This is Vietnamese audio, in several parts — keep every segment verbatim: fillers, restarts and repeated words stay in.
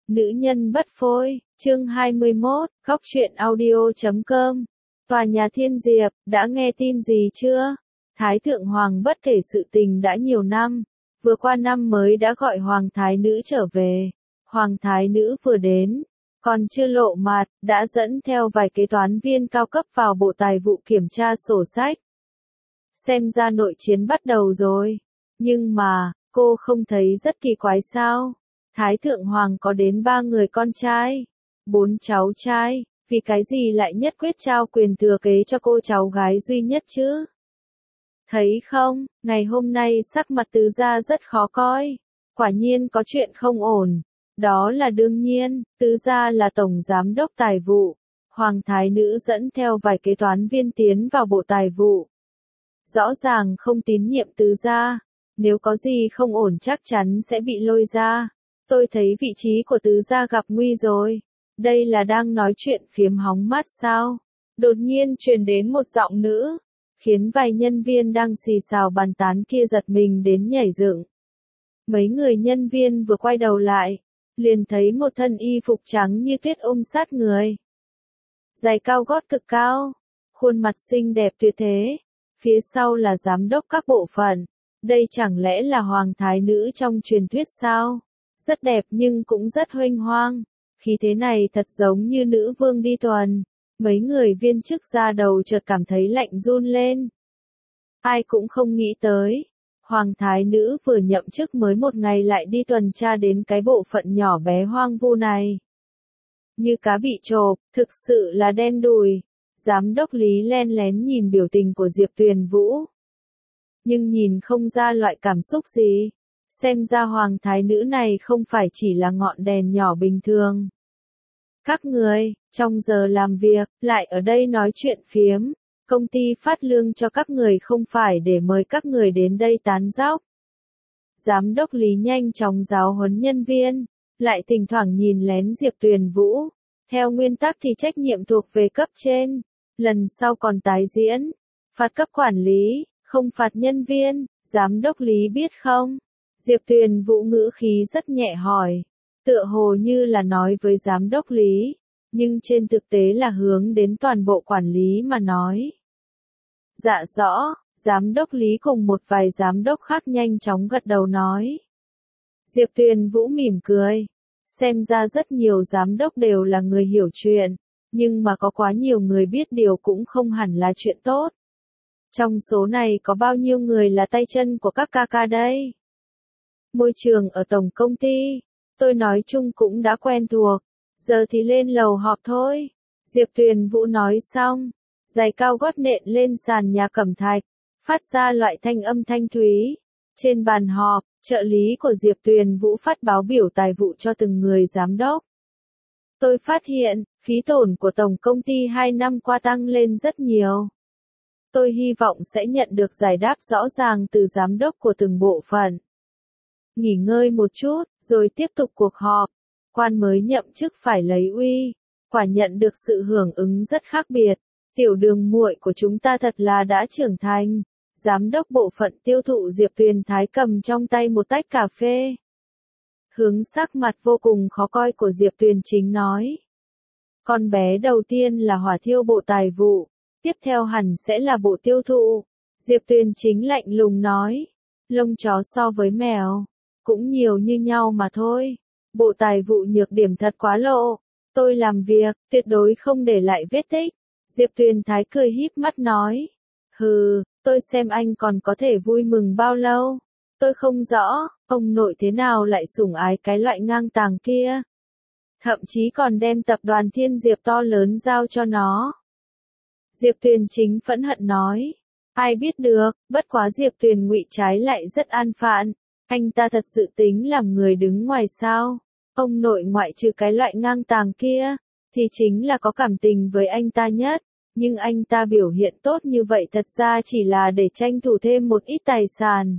Nữ nhân bất phôi, chương hai mươi mốt, góc truyện audio chấm com. Tòa nhà Thiên Diệp, đã nghe tin gì chưa? Thái thượng hoàng bất kể sự tình đã nhiều năm, vừa qua năm mới đã gọi hoàng thái nữ trở về. Hoàng thái nữ vừa đến, còn chưa lộ mặt, đã dẫn theo vài kế toán viên cao cấp vào bộ tài vụ kiểm tra sổ sách. Xem ra nội chiến bắt đầu rồi. Nhưng mà, cô không thấy rất kỳ quái sao? Thái thượng hoàng có đến ba người con trai, bốn cháu trai, vì cái gì lại nhất quyết trao quyền thừa kế cho cô cháu gái duy nhất chứ? Thấy không, ngày hôm nay sắc mặt tứ gia rất khó coi, quả nhiên có chuyện không ổn. Đó là đương nhiên, tứ gia là tổng giám đốc tài vụ, hoàng thái nữ dẫn theo vài kế toán viên tiến vào bộ tài vụ. Rõ ràng không tín nhiệm tứ gia, nếu có gì không ổn chắc chắn sẽ bị lôi ra. Tôi thấy vị trí của tứ gia gặp nguy rồi. Đây là đang nói chuyện phiếm hóng mát sao? Đột nhiên truyền đến một giọng nữ, khiến vài nhân viên đang xì xào bàn tán kia giật mình đến nhảy dựng. Mấy người nhân viên vừa quay đầu lại, liền thấy một thân y phục trắng như tuyết ôm sát người. Giày cao gót cực cao, khuôn mặt xinh đẹp tuyệt thế, phía sau là giám đốc các bộ phận. Đây chẳng lẽ là hoàng thái nữ trong truyền thuyết sao? Rất đẹp nhưng cũng rất huênh hoang. Khí thế này thật giống như nữ vương đi tuần. Mấy người viên chức ra đầu chợt cảm thấy lạnh run lên. Ai cũng không nghĩ tới. Hoàng thái nữ vừa nhậm chức mới một ngày lại đi tuần tra đến cái bộ phận nhỏ bé hoang vu này. Như cá bị chộp, thực sự là đen đủi. Giám đốc Lý len lén nhìn biểu tình của Diệp Tuyền Vũ. Nhưng nhìn không ra loại cảm xúc gì. Xem ra hoàng thái nữ này không phải chỉ là ngọn đèn nhỏ bình thường. Các người, trong giờ làm việc, lại ở đây nói chuyện phiếm. Công ty phát lương cho các người không phải để mời các người đến đây tán dóc. Giám đốc Lý nhanh chóng giáo huấn nhân viên, lại thỉnh thoảng nhìn lén Diệp Tuyền Vũ. Theo nguyên tắc thì trách nhiệm thuộc về cấp trên, lần sau còn tái diễn. Phạt cấp quản lý, không phạt nhân viên, giám đốc Lý biết không? Diệp Tuyền Vũ ngữ khí rất nhẹ hỏi, tựa hồ như là nói với giám đốc Lý, nhưng trên thực tế là hướng đến toàn bộ quản lý mà nói. Dạ rõ, giám đốc Lý cùng một vài giám đốc khác nhanh chóng gật đầu nói. Diệp Tuyền Vũ mỉm cười, xem ra rất nhiều giám đốc đều là người hiểu chuyện, nhưng mà có quá nhiều người biết điều cũng không hẳn là chuyện tốt. Trong số này có bao nhiêu người là tay chân của các ca ca đây? Môi trường ở tổng công ty, tôi nói chung cũng đã quen thuộc, giờ thì lên lầu họp thôi. Diệp Tuyền Vũ nói xong, giày cao gót nện lên sàn nhà cẩm thạch, phát ra loại thanh âm thanh thúy. Trên bàn họp, trợ lý của Diệp Tuyền Vũ phát báo biểu tài vụ cho từng người giám đốc. Tôi phát hiện, phí tổn của tổng công ty hai năm qua tăng lên rất nhiều. Tôi hy vọng sẽ nhận được giải đáp rõ ràng từ giám đốc của từng bộ phận. Nghỉ ngơi một chút, rồi tiếp tục cuộc họp. Quan mới nhậm chức phải lấy uy, quả nhận được sự hưởng ứng rất khác biệt. Tiểu đường muội của chúng ta thật là đã trưởng thành. Giám đốc bộ phận tiêu thụ Diệp Tuyền Thái cầm trong tay một tách cà phê. Hướng sắc mặt vô cùng khó coi của Diệp Tuyền Chính nói. Con bé đầu tiên là hỏa thiêu bộ tài vụ, tiếp theo hẳn sẽ là bộ tiêu thụ. Diệp Tuyền Chính lạnh lùng nói. Lông chó so với mèo, cũng nhiều như nhau mà thôi. Bộ tài vụ nhược điểm thật quá lộ. Tôi làm việc, tuyệt đối không để lại vết tích. Diệp Tuyền Thái cười híp mắt nói. Hừ, tôi xem anh còn có thể vui mừng bao lâu. Tôi không rõ, ông nội thế nào lại sủng ái cái loại ngang tàng kia. Thậm chí còn đem tập đoàn Thiên Diệp to lớn giao cho nó. Diệp Tuyền Chính phẫn hận nói. Ai biết được, bất quá Diệp Tuyền Ngụy trái lại rất an phận. Anh ta thật sự tính làm người đứng ngoài sao? Ông nội ngoại trừ cái loại ngang tàng kia, thì chính là có cảm tình với anh ta nhất. Nhưng anh ta biểu hiện tốt như vậy thật ra chỉ là để tranh thủ thêm một ít tài sản.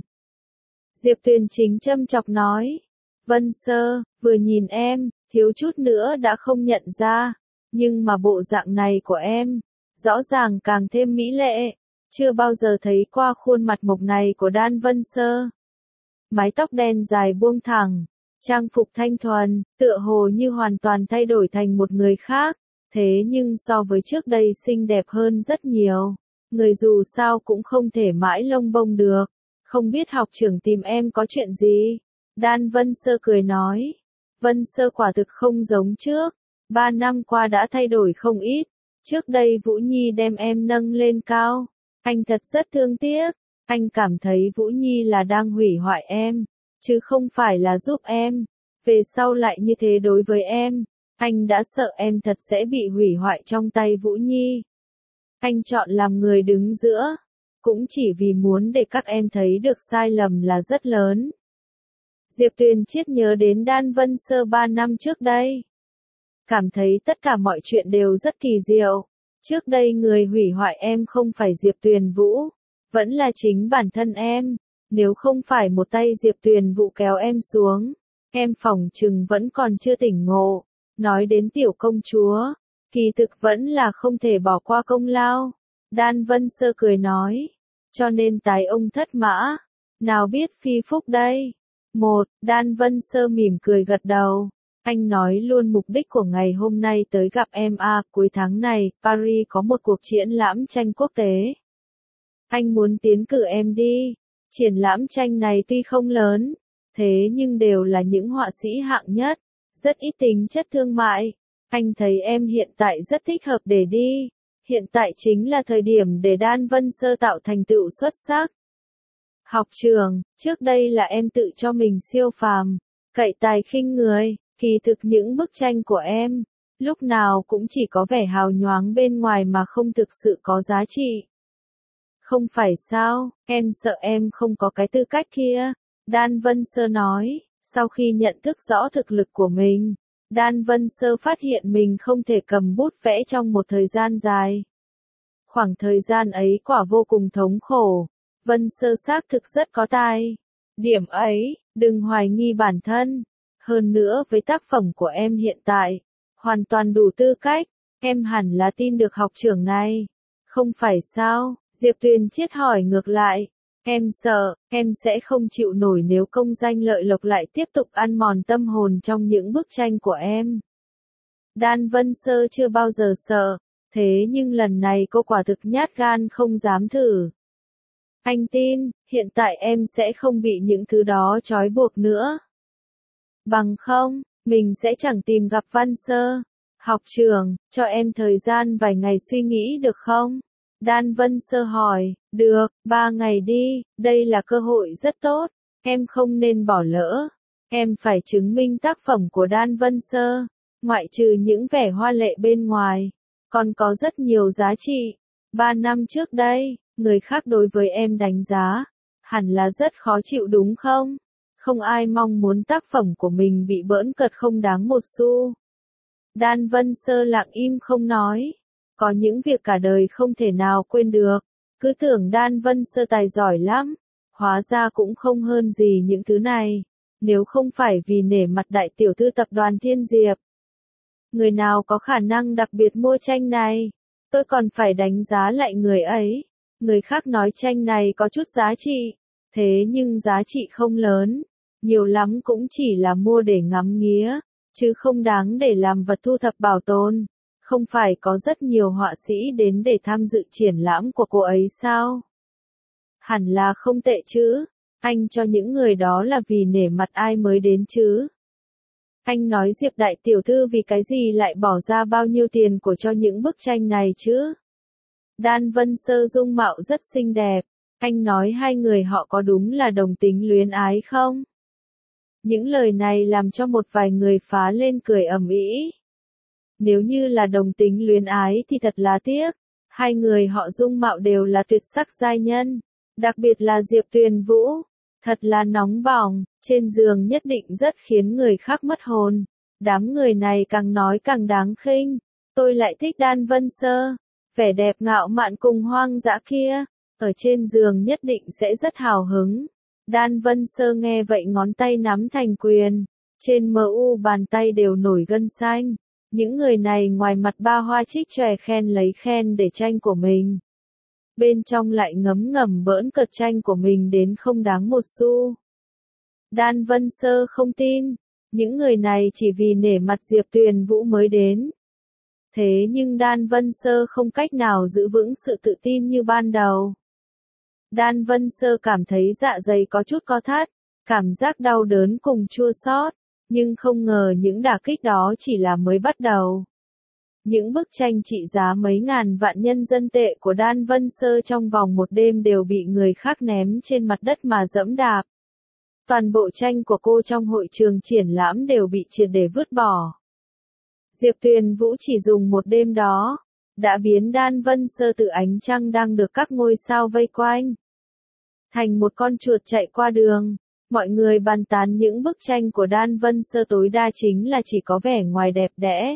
Diệp Tuyền Chính châm chọc nói. Vân Sơ, vừa nhìn em, thiếu chút nữa đã không nhận ra. Nhưng mà bộ dạng này của em, rõ ràng càng thêm mỹ lệ. Chưa bao giờ thấy qua khuôn mặt mộc này của Đan Vân Sơ. Mái tóc đen dài buông thẳng, Trang phục thanh thuần, tựa hồ như hoàn toàn thay đổi thành một người khác, thế nhưng so với trước đây xinh đẹp hơn rất nhiều. Người dù sao cũng không thể mãi lông bông được. Không biết học trưởng tìm em có chuyện gì? Đan Vân Sơ cười nói. Vân Sơ quả thực không giống trước. Ba năm qua đã thay đổi không ít. Trước đây Vũ Nhi đem em nâng lên cao. Anh thật rất thương tiếc. Anh cảm thấy Vũ Nhi là đang hủy hoại em, chứ không phải là giúp em. Về sau lại như thế đối với em. Anh đã sợ em thật sẽ bị hủy hoại trong tay Vũ Nhi. Anh chọn làm người đứng giữa, cũng chỉ vì muốn để các em thấy được sai lầm là rất lớn. Diệp Tuyền Chiết nhớ đến Đan Vân Sơ ba năm trước đây. Cảm thấy tất cả mọi chuyện đều rất kỳ diệu. Trước đây người hủy hoại em không phải Diệp Tuyền Vũ, vẫn là chính bản thân em. Nếu không phải một tay Diệp Tuyền Vũ kéo em xuống, em phỏng chừng vẫn còn chưa tỉnh ngộ. Nói đến tiểu công chúa, kỳ thực vẫn là không thể bỏ qua công lao. Đan Vân Sơ cười nói, cho nên tài ông thất mã, nào biết phi phúc đây. Một, Đan Vân Sơ mỉm cười gật đầu. Anh nói luôn mục đích của ngày hôm nay tới gặp em à, cuối tháng này, Paris có một cuộc triển lãm tranh quốc tế. Anh muốn tiến cử em đi. Triển lãm tranh này tuy không lớn, thế nhưng đều là những họa sĩ hạng nhất, rất ít tính chất thương mại. Anh thấy em hiện tại rất thích hợp để đi. Hiện tại chính là thời điểm để Đan Vân Sơ tạo thành tựu xuất sắc. Học trường, trước đây là em tự cho mình siêu phàm, cậy tài khinh người, kỳ thực những bức tranh của em, lúc nào cũng chỉ có vẻ hào nhoáng bên ngoài mà không thực sự có giá trị. Không phải sao, em sợ em không có cái tư cách kia. Đan Vân Sơ nói, sau khi nhận thức rõ thực lực của mình, Đan Vân Sơ phát hiện mình không thể cầm bút vẽ trong một thời gian dài. Khoảng thời gian ấy quả vô cùng thống khổ. Vân Sơ xác thực rất có tài. Điểm ấy, đừng hoài nghi bản thân. Hơn nữa với tác phẩm của em hiện tại, hoàn toàn đủ tư cách, em hẳn là tin được học trưởng này. Không phải sao? Diệp Tuyền Chiết hỏi ngược lại. Em sợ, em sẽ không chịu nổi nếu công danh lợi lộc lại tiếp tục ăn mòn tâm hồn trong những bức tranh của em. Đan Vân Sơ chưa bao giờ sợ, thế nhưng lần này cô quả thực nhát gan không dám thử. Anh tin, hiện tại em sẽ không bị những thứ đó trói buộc nữa. Bằng không, mình sẽ chẳng tìm gặp Văn Sơ. Học trưởng, cho em thời gian vài ngày suy nghĩ được không? Đan Vân Sơ hỏi, được, ba ngày đi, đây là cơ hội rất tốt, em không nên bỏ lỡ. Em phải chứng minh tác phẩm của Đan Vân Sơ, ngoại trừ những vẻ hoa lệ bên ngoài, còn có rất nhiều giá trị. Ba năm trước đây, người khác đối với em đánh giá, hẳn là rất khó chịu đúng không? Không ai mong muốn tác phẩm của mình bị bỡn cợt không đáng một xu. Đan Vân Sơ lặng im không nói. Có những việc cả đời không thể nào quên được. Cứ tưởng Đan Vân Sơ tài giỏi lắm. Hóa ra cũng không hơn gì những thứ này. Nếu không phải vì nể mặt đại tiểu thư tập đoàn Thiên Diệp. Người nào có khả năng đặc biệt mua tranh này? Tôi còn phải đánh giá lại người ấy. Người khác nói tranh này có chút giá trị. Thế nhưng giá trị không lớn. Nhiều lắm cũng chỉ là mua để ngắm nghía. Chứ không đáng để làm vật thu thập bảo tồn. Không phải có rất nhiều họa sĩ đến để tham dự triển lãm của cô ấy sao? Hẳn là không tệ chứ. Anh cho những người đó là vì nể mặt ai mới đến chứ? Anh nói Diệp đại tiểu thư vì cái gì lại bỏ ra bao nhiêu tiền của cho những bức tranh này chứ? Đan Vân Sơ dung mạo rất xinh đẹp. Anh nói hai người họ có đúng là đồng tính luyến ái không? Những lời này làm cho một vài người phá lên cười ầm ĩ. Nếu như là đồng tính luyến ái thì thật là tiếc. Hai người họ dung mạo đều là tuyệt sắc giai nhân. Đặc biệt là Diệp Tuyền Vũ. Thật là nóng bỏng, trên giường nhất định rất khiến người khác mất hồn. Đám người này càng nói càng đáng khinh. Tôi lại thích Đan Vân Sơ. Vẻ đẹp ngạo mạn cùng hoang dã kia. Ở trên giường nhất định sẽ rất hào hứng. Đan Vân Sơ nghe vậy ngón tay nắm thành quyền. Trên mờ u bàn tay đều nổi gân xanh. Những người này ngoài mặt ba hoa trích chòe khen lấy khen để tranh của mình. Bên trong lại ngấm ngầm bỡn cợt tranh của mình đến không đáng một xu. Đan Vân Sơ không tin. Những người này chỉ vì nể mặt Diệp Tuyền Vũ mới đến. Thế nhưng Đan Vân Sơ không cách nào giữ vững sự tự tin như ban đầu. Đan Vân Sơ cảm thấy dạ dày có chút co thắt, cảm giác đau đớn cùng chua xót, nhưng không ngờ những đả kích đó chỉ là mới bắt đầu. Những bức tranh trị giá mấy ngàn vạn nhân dân tệ của Đan Vân Sơ trong vòng một đêm đều bị người khác ném trên mặt đất mà dẫm đạp. Toàn bộ tranh của cô trong hội trường triển lãm đều bị triệt để vứt bỏ. Diệp Tuyền Vũ chỉ dùng một đêm đó, đã biến Đan Vân Sơ từ ánh trăng đang được các ngôi sao vây quanh, thành một con chuột chạy qua đường. Mọi người bàn tán những bức tranh của Đan Vân Sơ tối đa chính là chỉ có vẻ ngoài đẹp đẽ.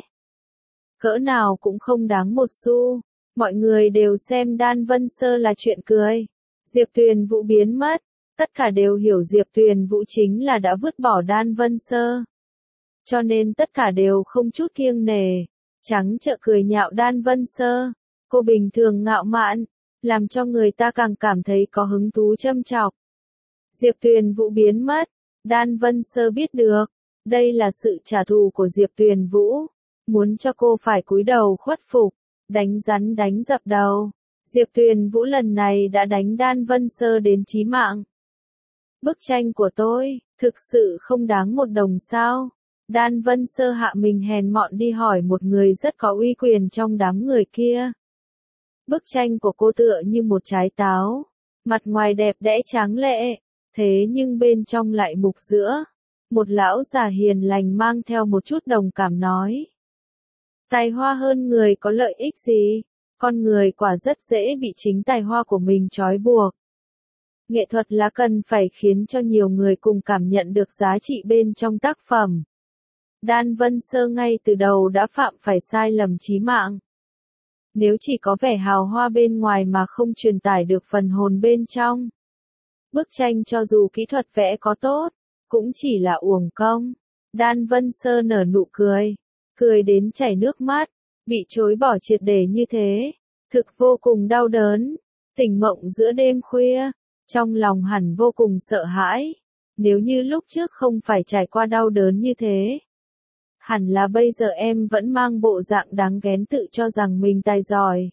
Cỡ nào cũng không đáng một xu. Mọi người đều xem Đan Vân Sơ là chuyện cười. Diệp Tuyền Vũ biến mất. Tất cả đều hiểu Diệp Tuyền Vũ chính là đã vứt bỏ Đan Vân Sơ. Cho nên tất cả đều không chút kiêng nể. Trắng trợn cười nhạo Đan Vân Sơ. Cô bình thường ngạo mạn, làm cho người ta càng cảm thấy có hứng thú châm chọc. Diệp Tuyền Vũ biến mất. Đan Vân Sơ biết được. Đây là sự trả thù của Diệp Tuyền Vũ. Muốn cho cô phải cúi đầu khuất phục. Đánh rắn đánh dập đầu. Diệp Tuyền Vũ lần này đã đánh Đan Vân Sơ đến chí mạng. Bức tranh của tôi, thực sự không đáng một đồng sao. Đan Vân Sơ hạ mình hèn mọn đi hỏi một người rất có uy quyền trong đám người kia. Bức tranh của cô tựa như một trái táo. Mặt ngoài đẹp đẽ tráng lệ. Thế nhưng bên trong lại mục giữa. Một lão già hiền lành mang theo một chút đồng cảm nói. Tài hoa hơn người có lợi ích gì? Con người quả rất dễ bị chính tài hoa của mình trói buộc. Nghệ thuật là cần phải khiến cho nhiều người cùng cảm nhận được giá trị bên trong tác phẩm. Đan Vân Sơ ngay từ đầu đã phạm phải sai lầm chí mạng. Nếu chỉ có vẻ hào hoa bên ngoài mà không truyền tải được phần hồn bên trong. Bức tranh cho dù kỹ thuật vẽ có tốt, cũng chỉ là uổng công. Đan Vân Sơ nở nụ cười, cười đến chảy nước mắt, bị chối bỏ triệt để như thế, thực vô cùng đau đớn, tỉnh mộng giữa đêm khuya, trong lòng hẳn vô cùng sợ hãi, nếu như lúc trước không phải trải qua đau đớn như thế. Hẳn là bây giờ em vẫn mang bộ dạng đáng ghén tự cho rằng mình tài giỏi.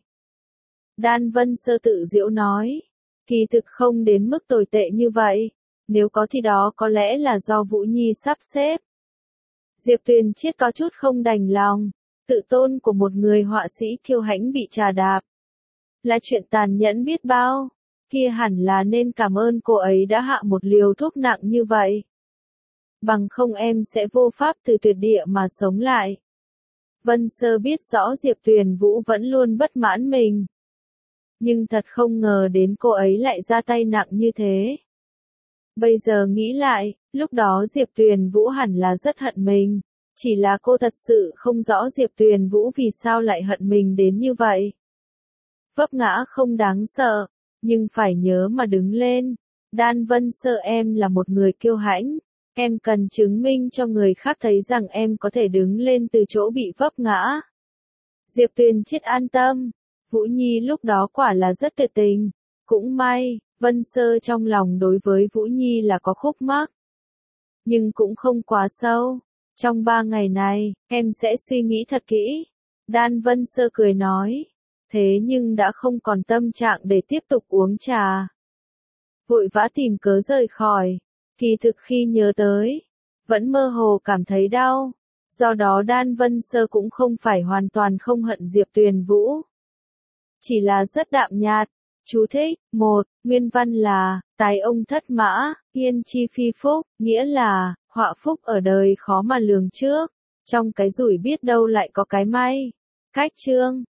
Đan Vân Sơ tự giễu nói. Kỳ thực không đến mức tồi tệ như vậy. Nếu có thì đó có lẽ là do Vũ Nhi sắp xếp. Diệp Tuyền Chiết có chút không đành lòng. Tự tôn của một người họa sĩ kiêu hãnh bị trà đạp. Là chuyện tàn nhẫn biết bao. Kia hẳn là nên cảm ơn cô ấy đã hạ một liều thuốc nặng như vậy. Bằng không em sẽ vô pháp từ tuyệt địa mà sống lại. Vân Sơ biết rõ Diệp Tuyền Vũ vẫn luôn bất mãn mình. Nhưng thật không ngờ đến cô ấy lại ra tay nặng như thế. Bây giờ nghĩ lại, lúc đó Diệp Tuyền Vũ hẳn là rất hận mình. Chỉ là cô thật sự không rõ Diệp Tuyền Vũ vì sao lại hận mình đến như vậy. Vấp ngã không đáng sợ, nhưng phải nhớ mà đứng lên. Đan Vân Sơ em là một người kiêu hãnh. Em cần chứng minh cho người khác thấy rằng em có thể đứng lên từ chỗ bị vấp ngã. Diệp Tuyền Chiết an tâm. Vũ Nhi lúc đó quả là rất tuyệt tình. Cũng may, Vân Sơ trong lòng đối với Vũ Nhi là có khúc mắc. Nhưng cũng không quá sâu. Trong ba ngày này, em sẽ suy nghĩ thật kỹ. Đan Vân Sơ cười nói. Thế nhưng đã không còn tâm trạng để tiếp tục uống trà. Vội vã tìm cớ rời khỏi. Kỳ thực khi nhớ tới, vẫn mơ hồ cảm thấy đau. Do đó Đan Vân Sơ cũng không phải hoàn toàn không hận Diệp Tuyền Vũ. Chỉ là rất đạm nhạt. Chú thích, một, nguyên văn là, tài ông thất mã, yên chi phi phúc, nghĩa là, họa phúc ở đời khó mà lường trước. Trong cái rủi biết đâu lại có cái may. Cách chương.